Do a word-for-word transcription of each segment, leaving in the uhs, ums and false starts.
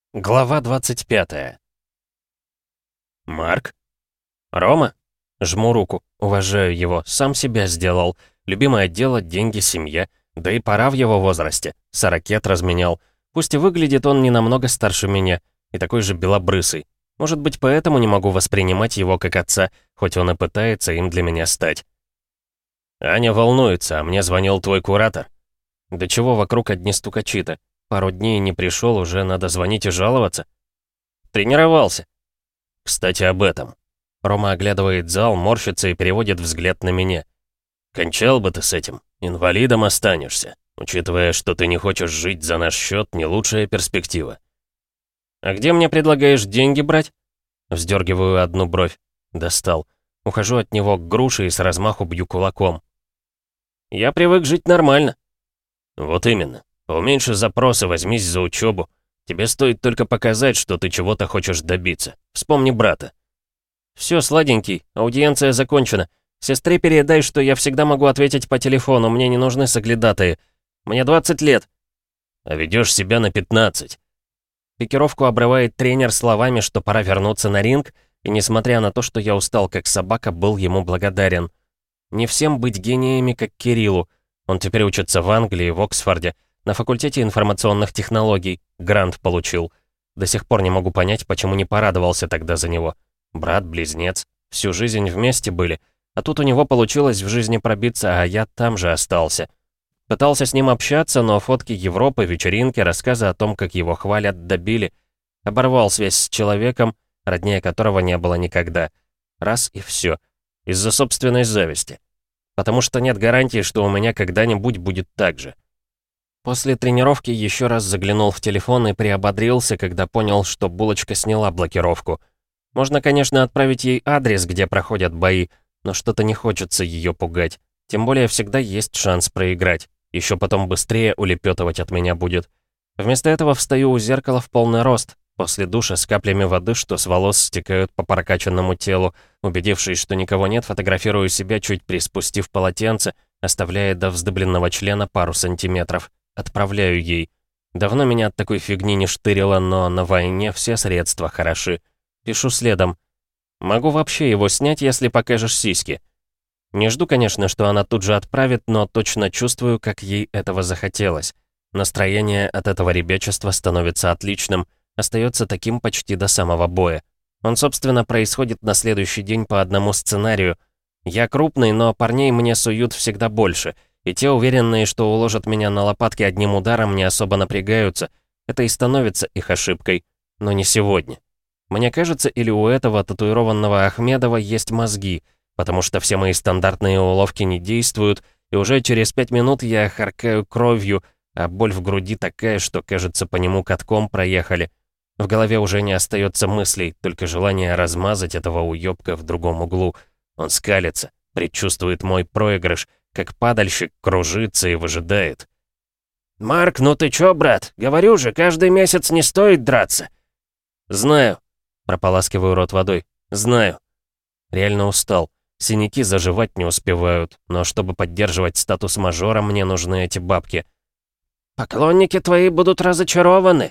Глава двадцать пятая. «Марк? Рома?» Жму руку, уважаю его, сам себя сделал. Любимое дело, деньги, семья. Да и пора в его возрасте. Сорокет разменял. Пусть и выглядит он не намного старше меня, и такой же белобрысый. Может быть, поэтому не могу воспринимать его как отца, хоть он и пытается им для меня стать. Аня волнуется, а мне звонил твой куратор. Да чего вокруг одни стукачи-то? Пару дней не пришел, уже надо звонить и жаловаться. Тренировался. Кстати, об этом. Рома оглядывает зал, морщится и переводит взгляд на меня. Кончал бы ты с этим. Инвалидом останешься. Учитывая, что ты не хочешь жить за наш счет, не лучшая перспектива. А где мне предлагаешь деньги брать? Вздергиваю одну бровь. Достал. Ухожу от него к груше и с размаху бью кулаком. Я привык жить нормально. Вот именно. Уменьши запросы, возьмись за учебу. Тебе стоит только показать, что ты чего-то хочешь добиться. Вспомни брата. Все, сладенький, аудиенция закончена. Сестре передай, что я всегда могу ответить по телефону, мне не нужны соглядатые. Мне двадцать лет. А ведешь себя на пятнадцать. Пикировку обрывает тренер словами, что пора вернуться на ринг, и несмотря на то, что я устал как собака, был ему благодарен. Не всем быть гениями, как Кириллу. Он теперь учится в Англии, в Оксфорде. На факультете информационных технологий. Грант получил. До сих пор не могу понять, почему не порадовался тогда за него. Брат-близнец. Всю жизнь вместе были. А тут у него получилось в жизни пробиться, а я там же остался. Пытался с ним общаться, но фотки Европы, вечеринки, рассказы о том, как его хвалят, добили. Оборвал связь с человеком, роднее которого не было никогда. Раз и все. Из-за собственной зависти. Потому что нет гарантии, что у меня когда-нибудь будет так же. После тренировки еще раз заглянул в телефон и приободрился, когда понял, что Булочка сняла блокировку. Можно, конечно, отправить ей адрес, где проходят бои, но что-то не хочется ее пугать. Тем более всегда есть шанс проиграть. Еще потом быстрее улепетывать от меня будет. Вместо этого встаю у зеркала в полный рост, после душа с каплями воды, что с волос стекают по прокачанному телу. Убедившись, что никого нет, фотографирую себя, чуть приспустив полотенце, оставляя до вздыбленного члена пару сантиметров. Отправляю ей. Давно меня от такой фигни не штырило, но на войне все средства хороши. Пишу следом. Могу вообще его снять, если покажешь сиськи. Не жду, конечно, что она тут же отправит, но точно чувствую, как ей этого захотелось. Настроение от этого ребячества становится отличным, остается таким почти до самого боя. Он, собственно, происходит на следующий день по одному сценарию. Я крупный, но парней мне суют всегда больше — и те, уверенные, что уложат меня на лопатки одним ударом, не особо напрягаются. Это и становится их ошибкой. Но не сегодня. Мне кажется, или у этого татуированного Ахмедова есть мозги, потому что все мои стандартные уловки не действуют, и уже через пять минут я харкаю кровью, а боль в груди такая, что, кажется, по нему катком проехали. В голове уже не остается мыслей, только желание размазать этого уёбка в другом углу. Он скалится, предчувствует мой проигрыш, как падальщик кружится и выжидает. «Марк, ну ты чё, брат? Говорю же, каждый месяц не стоит драться!» «Знаю», — прополаскиваю рот водой, — «знаю». Реально устал. Синяки заживать не успевают, но чтобы поддерживать статус мажора, мне нужны эти бабки. «Поклонники твои будут разочарованы!»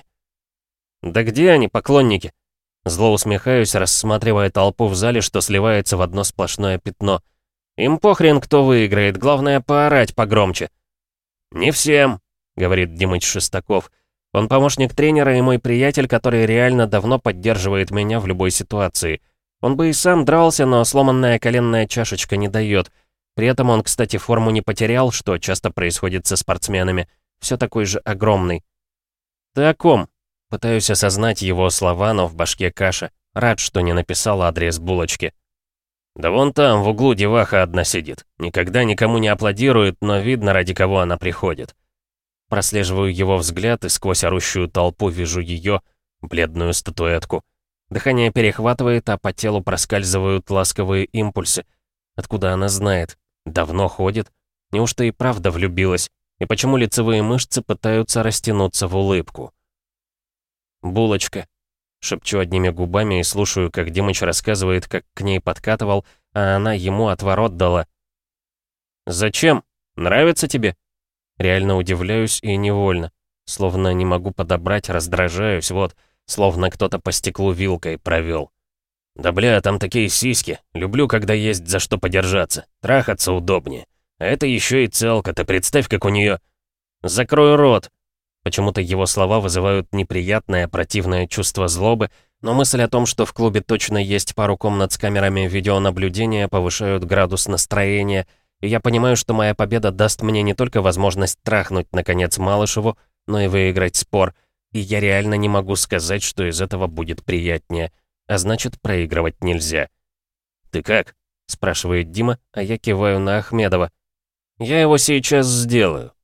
«Да где они, поклонники?» Зло усмехаюсь, рассматривая толпу в зале, что сливается в одно сплошное пятно. «Им похрен, кто выиграет, главное поорать погромче». «Не всем», — говорит Димыч Шестаков. Он помощник тренера и мой приятель, который реально давно поддерживает меня в любой ситуации. Он бы и сам дрался, но сломанная коленная чашечка не дает. При этом он, кстати, форму не потерял, что часто происходит со спортсменами. Все такой же огромный. «Ты о ком?» Пытаюсь осознать его слова, но в башке каша. Рад, что не написал адрес Булочки. «Да вон там, в углу деваха одна сидит. Никогда никому не аплодирует, но видно, ради кого она приходит». Прослеживаю его взгляд и сквозь орущую толпу вижу ее, бледную статуэтку. Дыхание перехватывает, а по телу проскальзывают ласковые импульсы. Откуда она знает? Давно ходит? Неужто и правда влюбилась? И почему лицевые мышцы пытаются растянуться в улыбку? «Булочка», — шепчу одними губами и слушаю, как Димыч рассказывает, как к ней подкатывал, а она ему отворот дала. «Зачем? Нравится тебе?» Реально удивляюсь и невольно. Словно не могу подобрать, раздражаюсь, вот. словно кто-то по стеклу вилкой провел. «Да бля, там такие сиськи. Люблю, когда есть за что подержаться. Трахаться удобнее. А это еще и целка, ты представь, как у нее. «Закрой рот!» Почему-то его слова вызывают неприятное, противное чувство злобы, но мысль о том, что в клубе точно есть пару комнат с камерами видеонаблюдения, повышают градус настроения, и я понимаю, что моя победа даст мне не только возможность трахнуть, наконец, Малышеву, но и выиграть спор, и я реально не могу сказать, что из этого будет приятнее, а значит, проигрывать нельзя. «Ты как?» — спрашивает Дима, а я киваю на Ахмедова. «Я его сейчас сделаю».